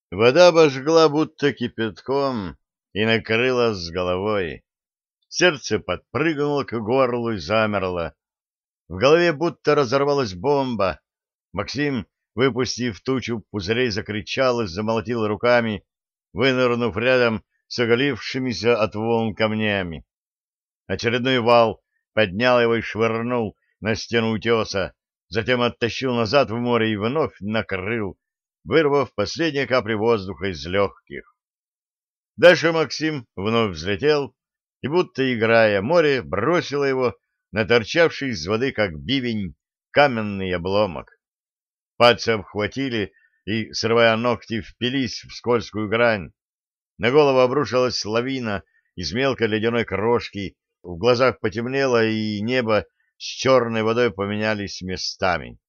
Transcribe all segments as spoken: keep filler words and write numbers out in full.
Вода обожгла будто кипятком и накрыла с головой. Сердце подпрыгнуло к горлу и замерло. В голове будто разорвалась бомба. Максим, выпустив тучу пузырей, закричал и замолотил руками, вынырнув рядом с оголившимися от волн камнями. Очередной вал поднял его и швырнул на стену утеса, затем оттащил назад в море и вновь накрыл, вырвав последние капли воздуха из легких. Дальше Максим вновь взлетел, и, будто играя, море бросило его на торчавший из воды, как бивень, каменный обломок. Пальцы обхватили и, срывая ногти, впились в скользкую грань. На голову обрушилась лавина из мелкой ледяной крошки, в глазах потемнело, и небо с черной водой поменялись местами.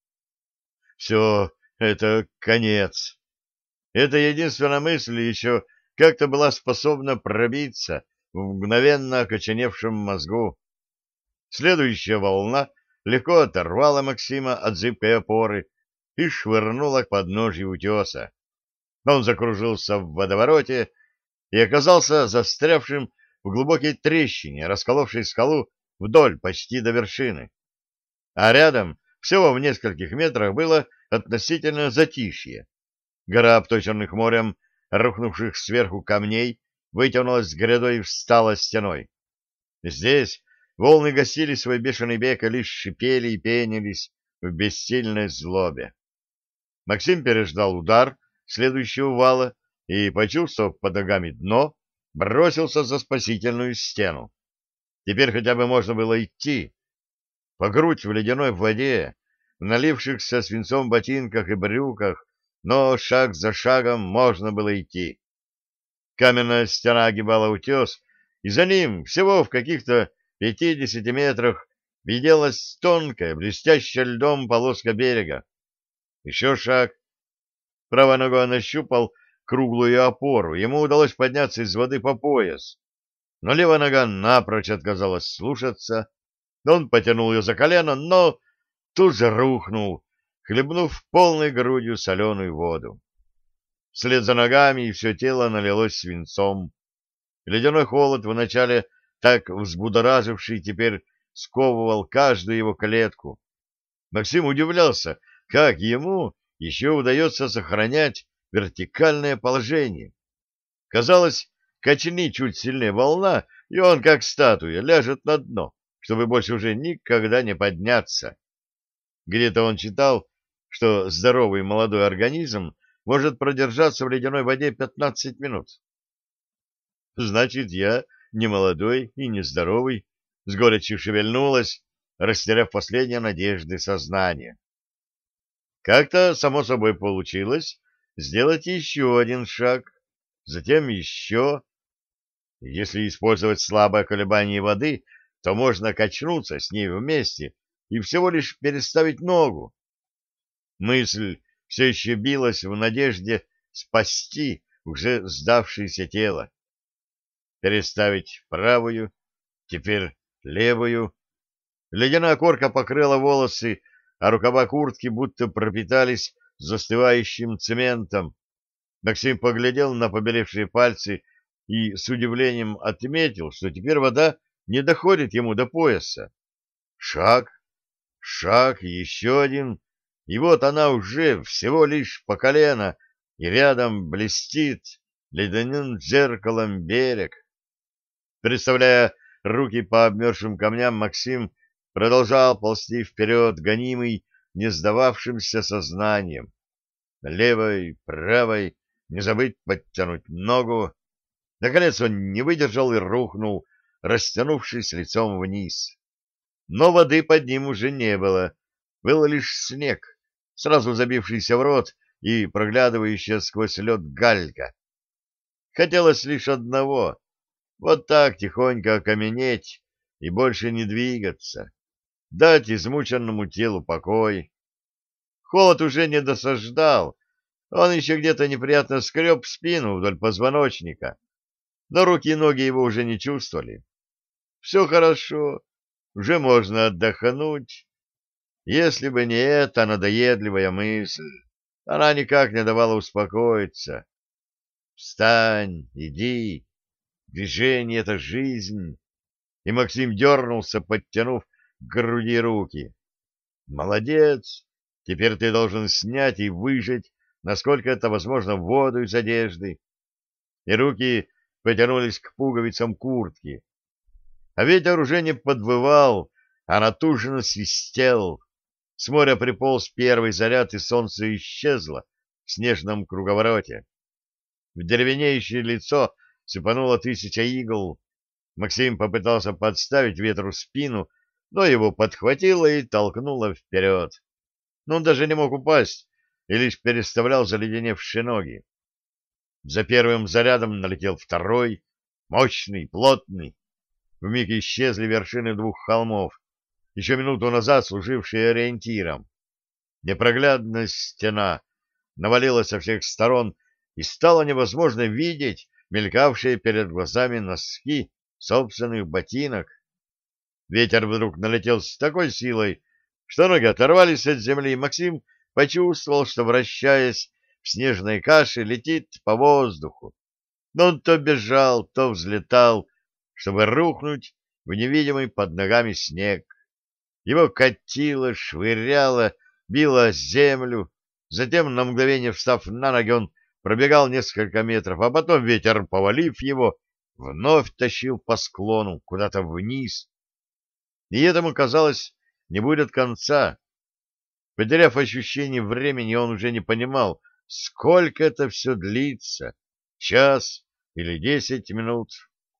Все, это конец. Эта единственная мысль еще как-то была способна пробиться в мгновенно окоченевшем мозгу. Следующая волна легко оторвала Максима от зыбкой опоры и швырнула к подножью утеса. Он закружился в водовороте и оказался застрявшим в глубокой трещине, расколовшей скалу вдоль почти до вершины. А рядом, всего в нескольких метрах, было относительно затишье. Гора, обточенных морем, рухнувших сверху камней, вытянулась грядой и встала стеной. Здесь волны гасили свой бешеный бег и лишь шипели и пенились в бессильной злобе. Максим переждал удар следующего вала и, почувствовав под ногами дно, бросился за спасительную стену. Теперь хотя бы можно было идти. По грудь в ледяной воде, в налившихся свинцом ботинках и брюках, но шаг за шагом можно было идти. Каменная стена огибала утес, и за ним, всего в каких-то пятидесяти метрах, виделась тонкая, блестящая льдом полоска берега. Еще шаг. Правой ногой он ощупал круглую опору. Ему удалось подняться из воды по пояс. Но левая нога напрочь отказалась слушаться. Он потянул ее за колено, но тут же рухнул, хлебнув полной грудью соленую воду. Вслед за ногами и все тело налилось свинцом. Ледяной холод, вначале так взбудораживший, теперь сковывал каждую его клетку. Максим удивлялся, как ему еще удается сохранять вертикальное положение. Казалось, качни чуть сильнее волна, и он, как статуя, ляжет на дно, чтобы больше уже никогда не подняться. Где-то он читал, что здоровый молодой организм может продержаться в ледяной воде пятнадцать минут. Значит, я не молодой и не здоровый, с горечью шевельнулась, растеряв последние надежды сознания. Как-то само собой получилось сделать еще один шаг, затем еще. Если использовать слабое колебание воды, то можно качнуться с ней вместе и всего лишь переставить ногу. Мысль все еще билась в надежде спасти уже сдавшееся тело. Переставить правую, теперь левую. Ледяная корка покрыла волосы, а рукава куртки будто пропитались застывающим цементом. Максим поглядел на побелевшие пальцы и с удивлением отметил, что теперь вода не доходит ему до пояса. Шаг, шаг, еще один, и вот она уже всего лишь по колено, и рядом блестит ледяным зеркалом берег. Представляя руки по обмерзшим камням, Максим продолжал ползти вперед, гонимый не сдававшимся сознанием. Левой, правой, не забыть подтянуть ногу. Наконец он не выдержал и рухнул, растянувшись лицом вниз. Но воды под ним уже не было. Был лишь снег, сразу забившийся в рот и проглядывающая сквозь лед галька. Хотелось лишь одного — вот так тихонько окаменеть и больше не двигаться, дать измученному телу покой. Холод уже не досаждал, он еще где-то неприятно скреб спину вдоль позвоночника, но руки и ноги его уже не чувствовали. Все хорошо, уже можно отдохнуть. Если бы не эта надоедливая мысль, она никак не давала успокоиться. Встань, иди, движение — это жизнь. И Максим дернулся, подтянув к груди руки. Молодец, теперь ты должен снять и выжать, насколько это возможно, воду из одежды. И руки потянулись к пуговицам куртки. А ветер уже не подвывал, а натужно свистел. С моря приполз первый заряд, и солнце исчезло в снежном круговороте. В деревенеющее лицо сыпануло тысяча игл. Максим попытался подставить ветру спину, но его подхватило и толкнуло вперед. Но он даже не мог упасть и лишь переставлял заледеневшие ноги. За первым зарядом налетел второй, мощный, плотный. Вмиг исчезли вершины двух холмов, еще минуту назад служившие ориентиром. Непроглядная стена навалилась со всех сторон, и стало невозможно видеть мелькавшие перед глазами носки собственных ботинок. Ветер вдруг налетел с такой силой, что ноги оторвались от земли, и Максим почувствовал, что, вращаясь в снежной каше, летит по воздуху. Но он то бежал, то взлетал, чтобы рухнуть в невидимый под ногами снег. Его катило, швыряло, било о землю. Затем, на мгновение встав на ноги, он пробегал несколько метров, а потом ветер, повалив его, вновь тащил по склону куда-то вниз. И этому, казалось, не будет конца. Потеряв ощущение времени, он уже не понимал, сколько это все длится — час или десять минут.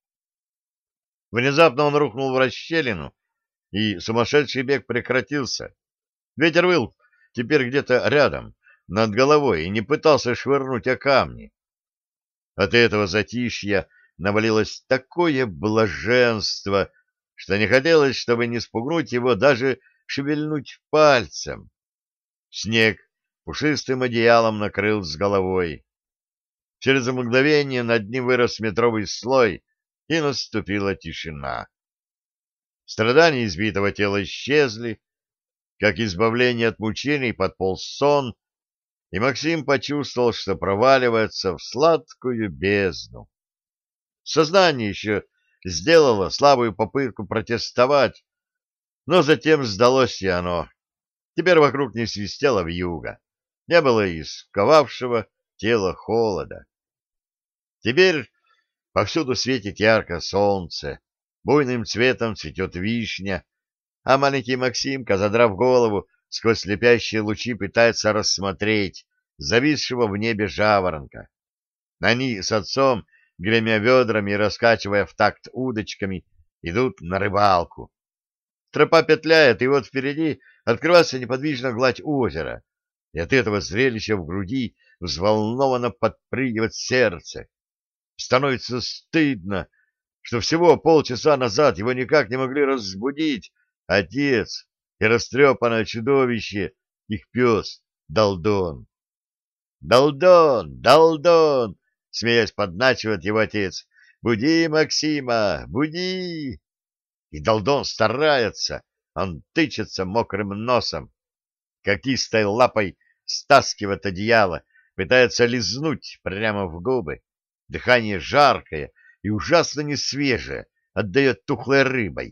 Внезапно он рухнул в расщелину, и сумасшедший бег прекратился. Ветер выл теперь где-то рядом, над головой, и не пытался швырнуть о камни. От этого затишья навалилось такое блаженство, что не хотелось, чтобы не спугнуть его, даже шевельнуть пальцем. Снег пушистым одеялом накрыл с головой. Через мгновение над ним вырос метровый слой, и наступила тишина. Страдания избитого тела исчезли, как избавление от мучений подполз сон, и Максим почувствовал, что проваливается в сладкую бездну. Сознание еще сделало слабую попытку протестовать, но затем сдалось и оно. Теперь вокруг не свистело вьюга, не было и сковавшего тело холода. Теперь повсюду светит ярко солнце, буйным цветом цветет вишня, а маленький Максимка, задрав голову, сквозь слепящие лучи пытается рассмотреть зависшего в небе жаворонка. Они с отцом, гремя ведрами и раскачивая в такт удочками, идут на рыбалку. Тропа петляет, и вот впереди открывается неподвижно гладь озера, и от этого зрелища в груди взволнованно подпрыгивает сердце. Становится стыдно, что всего полчаса назад его никак не могли разбудить отец и растрепанное чудовище, их пес Долдон. «Долдон! Долдон!» — смеясь подначивает его отец. «Буди Максима! Буди!» И Долдон старается, он тычется мокрым носом, когтистой лапой стаскивает одеяло, пытается лизнуть прямо в губы. Дыхание жаркое и ужасно несвежее, отдает тухлой рыбой.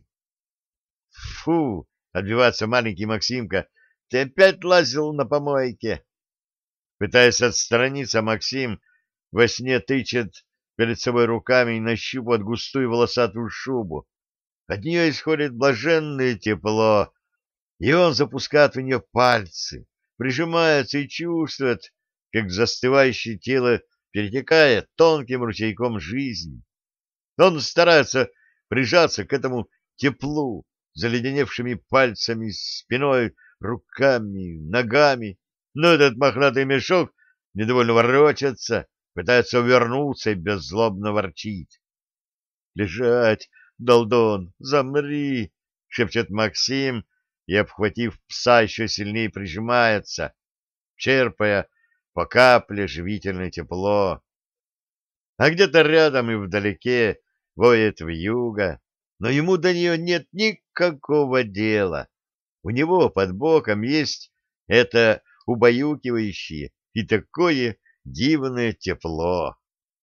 «Фу!» — отбивается маленький Максимка. «Ты опять лазил на помойке?» Пытаясь отстраниться, Максим во сне тычет перед собой руками и нащупывает густую волосатую шубу. От нее исходит блаженное тепло, и он запускает в нее пальцы, прижимается и чувствует, как застывающее тело перетекает тонким ручейком жизни. Он старается прижаться к этому теплу заледеневшими пальцами, спиной, руками, ногами, но этот мохнатый мешок недовольно ворочается, пытается увернуться и беззлобно ворчит. «Лежать, Долдон, замри!» — шепчет Максим и, обхватив пса, еще сильнее прижимается, черпая по капле живительное тепло. А где-то рядом и вдалеке воет вьюга, но ему до нее нет никакого дела. У него под боком есть это убаюкивающее и такое дивное тепло.